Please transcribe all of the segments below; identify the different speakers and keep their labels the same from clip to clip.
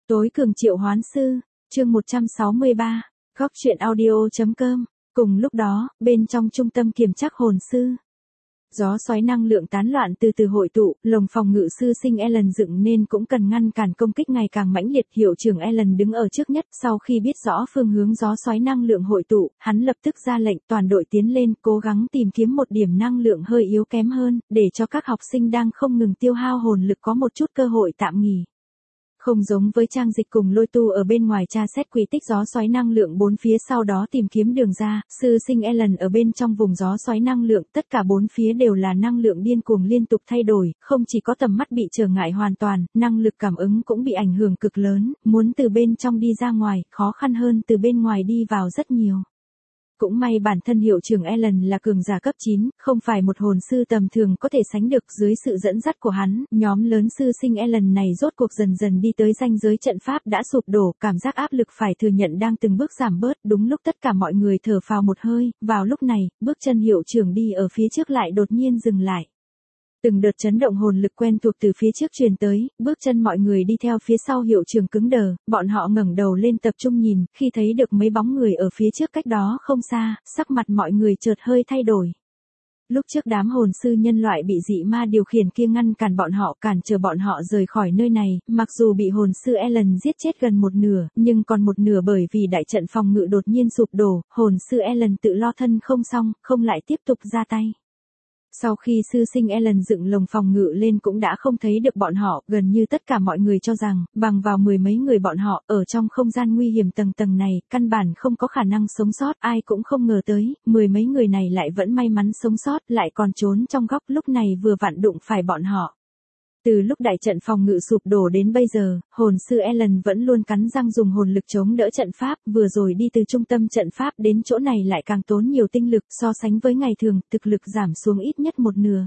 Speaker 1: Tối cường triệu hoán sư, chương 163, góc truyện audio.com. Cùng lúc đó, bên trong trung tâm kiểm trắc hồn sư, gió xoáy năng lượng tán loạn từ từ hội tụ, lồng phòng ngự sư sinh Ellen dựng nên cũng cần ngăn cản công kích ngày càng mãnh liệt. Hiệu trưởng Ellen đứng ở trước nhất, sau khi biết rõ phương hướng gió xoáy năng lượng hội tụ, hắn lập tức ra lệnh toàn đội tiến lên, cố gắng tìm kiếm một điểm năng lượng hơi yếu kém hơn, để cho các học sinh đang không ngừng tiêu hao hồn lực có một chút cơ hội tạm nghỉ. Không giống với Trang Dịch cùng Lôi Tu ở bên ngoài tra xét quy tích gió xoáy năng lượng bốn phía sau đó tìm kiếm đường ra, sư sinh Ellen ở bên trong vùng gió xoáy năng lượng, tất cả bốn phía đều là năng lượng điên cuồng liên tục thay đổi, không chỉ có tầm mắt bị trở ngại hoàn toàn, năng lực cảm ứng cũng bị ảnh hưởng cực lớn, muốn từ bên trong đi ra ngoài, khó khăn hơn từ bên ngoài đi vào rất nhiều. Cũng may bản thân hiệu trưởng Ellen là cường giả cấp 9, không phải một hồn sư tầm thường có thể sánh được. Dưới sự dẫn dắt của hắn, nhóm lớn sư sinh Ellen này rốt cuộc dần dần đi tới ranh giới trận pháp đã sụp đổ, cảm giác áp lực phải thừa nhận đang từng bước giảm bớt. Đúng lúc tất cả mọi người thở phào một hơi, vào lúc này, bước chân hiệu trưởng đi ở phía trước lại đột nhiên dừng lại. Từng đợt chấn động hồn lực quen thuộc từ phía trước truyền tới, bước chân mọi người đi theo phía sau hiệu trưởng cứng đờ, bọn họ ngẩng đầu lên tập trung nhìn, khi thấy được mấy bóng người ở phía trước cách đó không xa, sắc mặt mọi người chợt hơi thay đổi. Lúc trước đám hồn sư nhân loại bị dị ma điều khiển kia ngăn cản bọn họ, cản trở bọn họ rời khỏi nơi này, mặc dù bị hồn sư Ellen giết chết gần một nửa, nhưng còn một nửa bởi vì đại trận phòng ngự đột nhiên sụp đổ, hồn sư Ellen tự lo thân không xong, không lại tiếp tục ra tay. Sau khi sư sinh Ellen dựng lồng phòng ngự lên cũng đã không thấy được bọn họ, gần như tất cả mọi người cho rằng, bằng vào mười mấy người bọn họ, ở trong không gian nguy hiểm tầng tầng này, căn bản không có khả năng sống sót, ai cũng không ngờ tới, mười mấy người này lại vẫn may mắn sống sót, lại còn trốn trong góc, lúc này vừa vặn đụng phải bọn họ. Từ lúc đại trận phòng ngự sụp đổ đến bây giờ, hồn sư Ellen vẫn luôn cắn răng dùng hồn lực chống đỡ trận pháp, vừa rồi đi từ trung tâm trận pháp đến chỗ này lại càng tốn nhiều tinh lực, so sánh với ngày thường, thực lực giảm xuống ít nhất một nửa.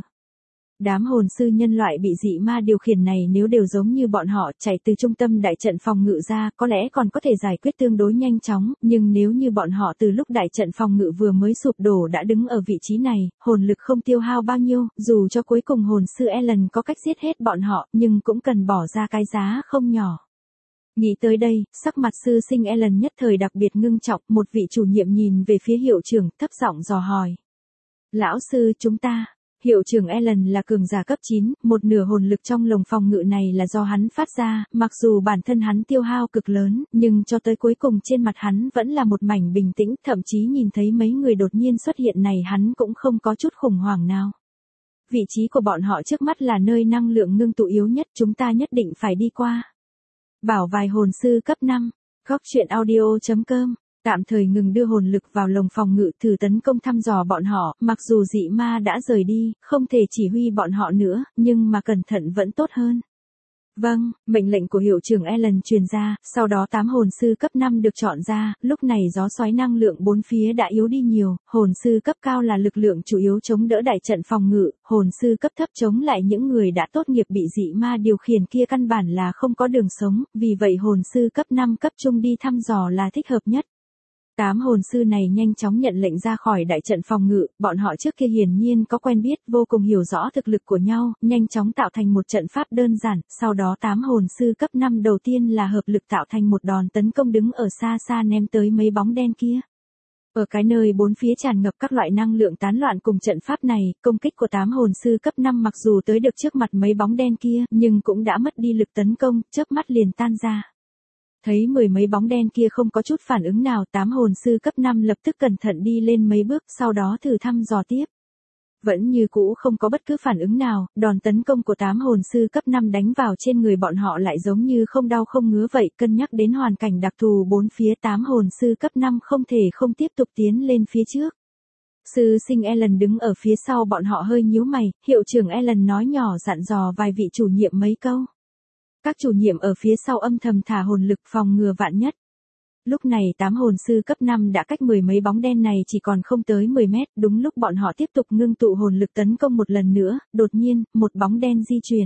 Speaker 1: Đám hồn sư nhân loại bị dị ma điều khiển này nếu đều giống như bọn họ chạy từ trung tâm đại trận phòng ngự ra, có lẽ còn có thể giải quyết tương đối nhanh chóng, nhưng nếu như bọn họ từ lúc đại trận phòng ngự vừa mới sụp đổ đã đứng ở vị trí này, hồn lực không tiêu hao bao nhiêu, dù cho cuối cùng hồn sư Ellen có cách giết hết bọn họ, nhưng cũng cần bỏ ra cái giá không nhỏ. Nghĩ tới đây, sắc mặt sư sinh Ellen nhất thời đặc biệt ngưng trọng, một vị chủ nhiệm nhìn về phía hiệu trưởng, thấp giọng dò hỏi. Lão sư, chúng ta... Hiệu trưởng Ellen là cường giả cấp 9, một nửa hồn lực trong lồng phòng ngự này là do hắn phát ra, mặc dù bản thân hắn tiêu hao cực lớn, nhưng cho tới cuối cùng trên mặt hắn vẫn là một mảnh bình tĩnh, thậm chí nhìn thấy mấy người đột nhiên xuất hiện này hắn cũng không có chút khủng hoảng nào. Vị trí của bọn họ trước mắt là nơi năng lượng ngưng tụ yếu nhất, chúng ta nhất định phải đi qua. Bảo vài hồn sư cấp 5, góc truyện audio.com. Tạm thời ngừng đưa hồn lực vào lồng phòng ngự thử tấn công thăm dò bọn họ, mặc dù dị ma đã rời đi, không thể chỉ huy bọn họ nữa, nhưng mà cẩn thận vẫn tốt hơn. Vâng, mệnh lệnh của hiệu trưởng Ellen truyền ra, sau đó 8 hồn sư cấp 5 được chọn ra, lúc này gió xoáy năng lượng bốn phía đã yếu đi nhiều, hồn sư cấp cao là lực lượng chủ yếu chống đỡ đại trận phòng ngự, hồn sư cấp thấp chống lại những người đã tốt nghiệp bị dị ma điều khiển kia căn bản là không có đường sống, vì vậy hồn sư cấp 5 cấp trung đi thăm dò là thích hợp nhất. 8 hồn sư này nhanh chóng nhận lệnh ra khỏi đại trận phòng ngự, bọn họ trước kia hiển nhiên có quen biết, vô cùng hiểu rõ thực lực của nhau, nhanh chóng tạo thành một trận pháp đơn giản, sau đó 8 hồn sư cấp 5 đầu tiên là hợp lực tạo thành một đòn tấn công đứng ở xa xa ném tới mấy bóng đen kia. Ở cái nơi bốn phía tràn ngập các loại năng lượng tán loạn cùng trận pháp này, công kích của 8 hồn sư cấp 5 mặc dù tới được trước mặt mấy bóng đen kia, nhưng cũng đã mất đi lực tấn công, chớp mắt liền tan ra. Thấy mười mấy bóng đen kia không có chút phản ứng nào, 8 hồn sư cấp 5 lập tức cẩn thận đi lên mấy bước, sau đó thử thăm dò tiếp. Vẫn như cũ không có bất cứ phản ứng nào, đòn tấn công của 8 hồn sư cấp 5 đánh vào trên người bọn họ lại giống như không đau không ngứa vậy, cân nhắc đến hoàn cảnh đặc thù bốn phía 8 hồn sư cấp 5 không thể không tiếp tục tiến lên phía trước. Sư sinh Ellen đứng ở phía sau bọn họ hơi nhíu mày, hiệu trưởng Ellen nói nhỏ dặn dò vài vị chủ nhiệm mấy câu. Các chủ nhiệm ở phía sau âm thầm thả hồn lực phòng ngừa vạn nhất. Lúc này 8 hồn sư cấp 5 đã cách mười mấy bóng đen này chỉ còn không tới 10 mét, đúng lúc bọn họ tiếp tục ngưng tụ hồn lực tấn công một lần nữa, đột nhiên, một bóng đen di chuyển.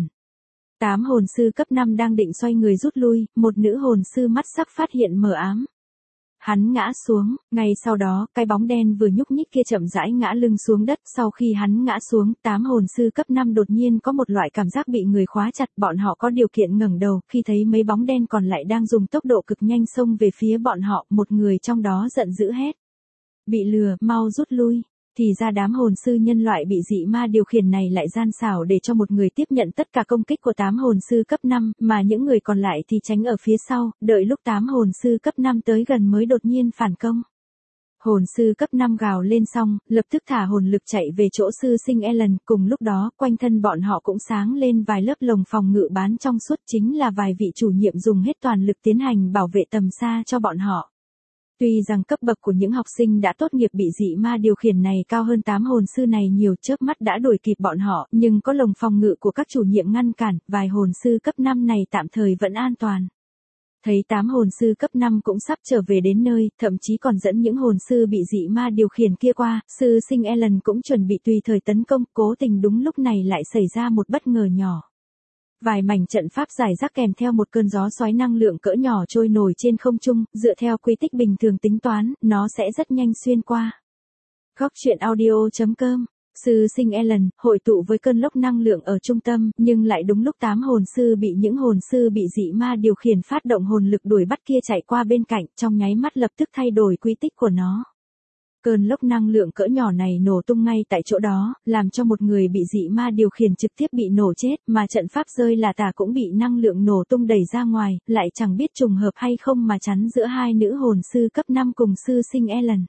Speaker 1: 8 hồn sư cấp 5 đang định xoay người rút lui, một nữ hồn sư mắt sắc phát hiện mờ ám. Hắn ngã xuống, ngay sau đó, cái bóng đen vừa nhúc nhích kia chậm rãi ngã lưng xuống đất. Sau khi hắn ngã xuống, 8 hồn sư cấp 5 đột nhiên có một loại cảm giác bị người khóa chặt. Bọn họ có điều kiện ngẩng đầu, khi thấy mấy bóng đen còn lại đang dùng tốc độ cực nhanh xông về phía bọn họ. Một người trong đó giận dữ hét: bị lừa, mau rút lui. Thì ra đám hồn sư nhân loại bị dị ma điều khiển này lại gian xảo để cho một người tiếp nhận tất cả công kích của 8 hồn sư cấp 5, mà những người còn lại thì tránh ở phía sau, đợi lúc 8 hồn sư cấp 5 tới gần mới đột nhiên phản công. Hồn sư cấp 5 gào lên xong, lập tức thả hồn lực chạy về chỗ sư sinh Ellen, cùng lúc đó, quanh thân bọn họ cũng sáng lên vài lớp lồng phòng ngự bán trong suốt, chính là vài vị chủ nhiệm dùng hết toàn lực tiến hành bảo vệ tầm xa cho bọn họ. Tuy rằng cấp bậc của những học sinh đã tốt nghiệp bị dị ma điều khiển này cao hơn 8 hồn sư này nhiều, chớp mắt đã đuổi kịp bọn họ, nhưng có lồng phòng ngự của các chủ nhiệm ngăn cản, vài hồn sư cấp 5 này tạm thời vẫn an toàn. Thấy 8 hồn sư cấp 5 cũng sắp trở về đến nơi, thậm chí còn dẫn những hồn sư bị dị ma điều khiển kia qua, sư sinh Ellen cũng chuẩn bị tùy thời tấn công, cố tình đúng lúc này lại xảy ra một bất ngờ nhỏ. Vài mảnh trận pháp rải rác kèm theo một cơn gió xoáy năng lượng cỡ nhỏ trôi nổi trên không trung, dựa theo quy tích bình thường tính toán, nó sẽ rất nhanh xuyên qua. Góc truyện audio.com. Sư sinh Ellen hội tụ với cơn lốc năng lượng ở trung tâm, nhưng lại đúng lúc 8 hồn sư bị những hồn sư bị dị ma điều khiển phát động hồn lực đuổi bắt kia chạy qua bên cạnh, trong nháy mắt lập tức thay đổi quy tích của nó. Cơn lốc năng lượng cỡ nhỏ này nổ tung ngay tại chỗ đó, làm cho một người bị dị ma điều khiển trực tiếp bị nổ chết, mà trận pháp rơi là tả cũng bị năng lượng nổ tung đẩy ra ngoài, lại chẳng biết trùng hợp hay không mà chắn giữa hai nữ hồn sư cấp 5 cùng sư sinh Ellen.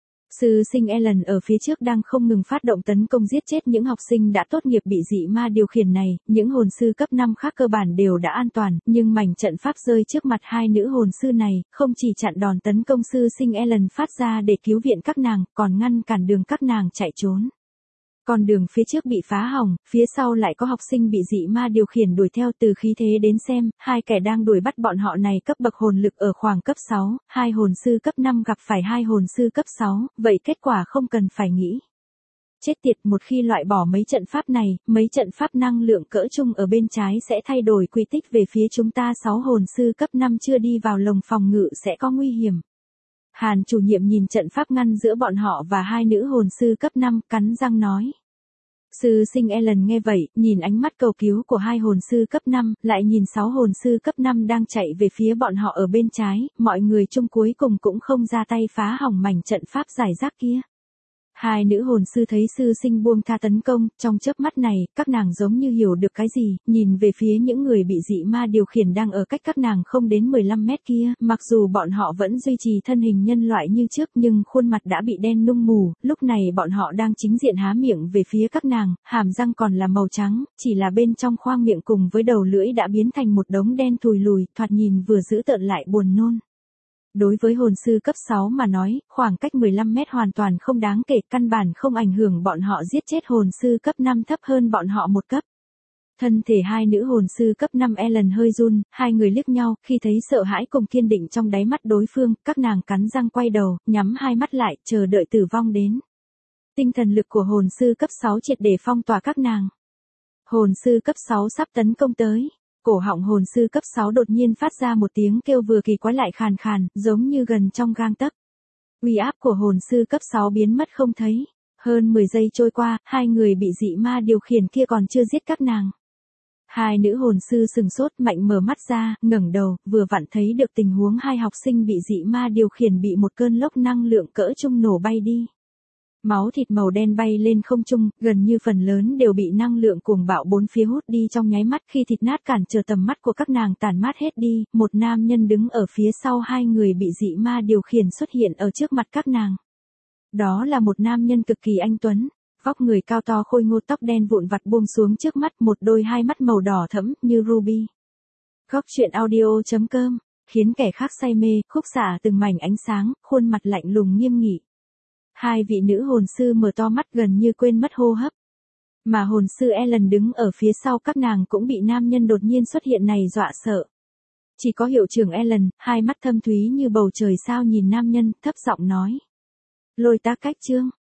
Speaker 1: Sư sinh Ellen ở phía trước đang không ngừng phát động tấn công giết chết những học sinh đã tốt nghiệp bị dị ma điều khiển này, những hồn sư cấp 5 khác cơ bản đều đã an toàn, nhưng mảnh trận pháp rơi trước mặt hai nữ hồn sư này, không chỉ chặn đòn tấn công sư sinh Ellen phát ra để cứu viện các nàng, còn ngăn cản đường các nàng chạy trốn. Con đường phía trước bị phá hỏng, phía sau lại có học sinh bị dị ma điều khiển đuổi theo. Từ khí thế đến xem, hai kẻ đang đuổi bắt bọn họ này cấp bậc hồn lực ở khoảng cấp 6, hai hồn sư cấp 5 gặp phải hai hồn sư cấp 6, vậy kết quả không cần phải nghĩ. Chết tiệt, một khi loại bỏ mấy trận pháp này, mấy trận pháp năng lượng cỡ trung ở bên trái sẽ thay đổi quy tích về phía chúng ta. 6 hồn sư cấp 5 chưa đi vào lồng phòng ngự sẽ có nguy hiểm. Hàn chủ nhiệm nhìn trận pháp ngăn giữa bọn họ và hai nữ hồn sư cấp 5, cắn răng nói. Sư sinh Ellen nghe vậy, nhìn ánh mắt cầu cứu của hai hồn sư cấp 5, lại nhìn 6 hồn sư cấp 5 đang chạy về phía bọn họ ở bên trái, mọi người chung cuối cùng cũng không ra tay phá hỏng mảnh trận pháp rải rác kia. Hai nữ hồn sư thấy sư sinh buông tha tấn công, trong chớp mắt này, các nàng giống như hiểu được cái gì, nhìn về phía những người bị dị ma điều khiển đang ở cách các nàng không đến 15 mét kia, mặc dù bọn họ vẫn duy trì thân hình nhân loại như trước nhưng khuôn mặt đã bị đen nung mù, lúc này bọn họ đang chính diện há miệng về phía các nàng, hàm răng còn là màu trắng, chỉ là bên trong khoang miệng cùng với đầu lưỡi đã biến thành một đống đen thùi lùi, thoạt nhìn vừa dữ tợn lại buồn nôn. Đối với hồn sư cấp 6 mà nói, khoảng cách 15 mét hoàn toàn không đáng kể, căn bản không ảnh hưởng bọn họ giết chết hồn sư cấp 5 thấp hơn bọn họ một cấp. Thân thể hai nữ hồn sư cấp 5 Ellen hơi run, hai người liếc nhau, khi thấy sợ hãi cùng kiên định trong đáy mắt đối phương, các nàng cắn răng quay đầu, nhắm hai mắt lại, chờ đợi tử vong đến. Tinh thần lực của hồn sư cấp 6 triệt để phong tỏa các nàng. Hồn sư cấp 6 sắp tấn công tới. Cổ họng hồn sư cấp 6 đột nhiên phát ra một tiếng kêu vừa kỳ quái lại khàn khàn, giống như gần trong gang tấc. Uy áp của hồn sư cấp 6 biến mất không thấy. Hơn 10 giây trôi qua, hai người bị dị ma điều khiển kia còn chưa giết các nàng. Hai nữ hồn sư sừng sốt mạnh mở mắt ra, ngẩng đầu, vừa vặn thấy được tình huống hai học sinh bị dị ma điều khiển bị một cơn lốc năng lượng cỡ trung nổ bay đi. Máu thịt màu đen bay lên không trung, gần như phần lớn đều bị năng lượng cuồng bạo bốn phía hút đi trong nháy mắt. Khi thịt nát cản trở tầm mắt của các nàng tàn mát hết đi, một nam nhân đứng ở phía sau hai người bị dị ma điều khiển xuất hiện ở trước mặt các nàng. Đó là một nam nhân cực kỳ anh tuấn, vóc người cao to khôi ngô, tóc đen vụn vặt buông xuống trước mắt, một đôi hai mắt màu đỏ thẫm như ruby. Góc truyện audio.com khiến kẻ khác say mê, khúc xạ từng mảnh ánh sáng, khuôn mặt lạnh lùng nghiêm nghị. Hai vị nữ hồn sư mở to mắt gần như quên mất hô hấp. Mà hồn sư Ellen đứng ở phía sau các nàng cũng bị nam nhân đột nhiên xuất hiện này dọa sợ. Chỉ có hiệu trưởng Ellen, hai mắt thâm thúy như bầu trời sao nhìn nam nhân, thấp giọng nói. Lôi ta cách chương.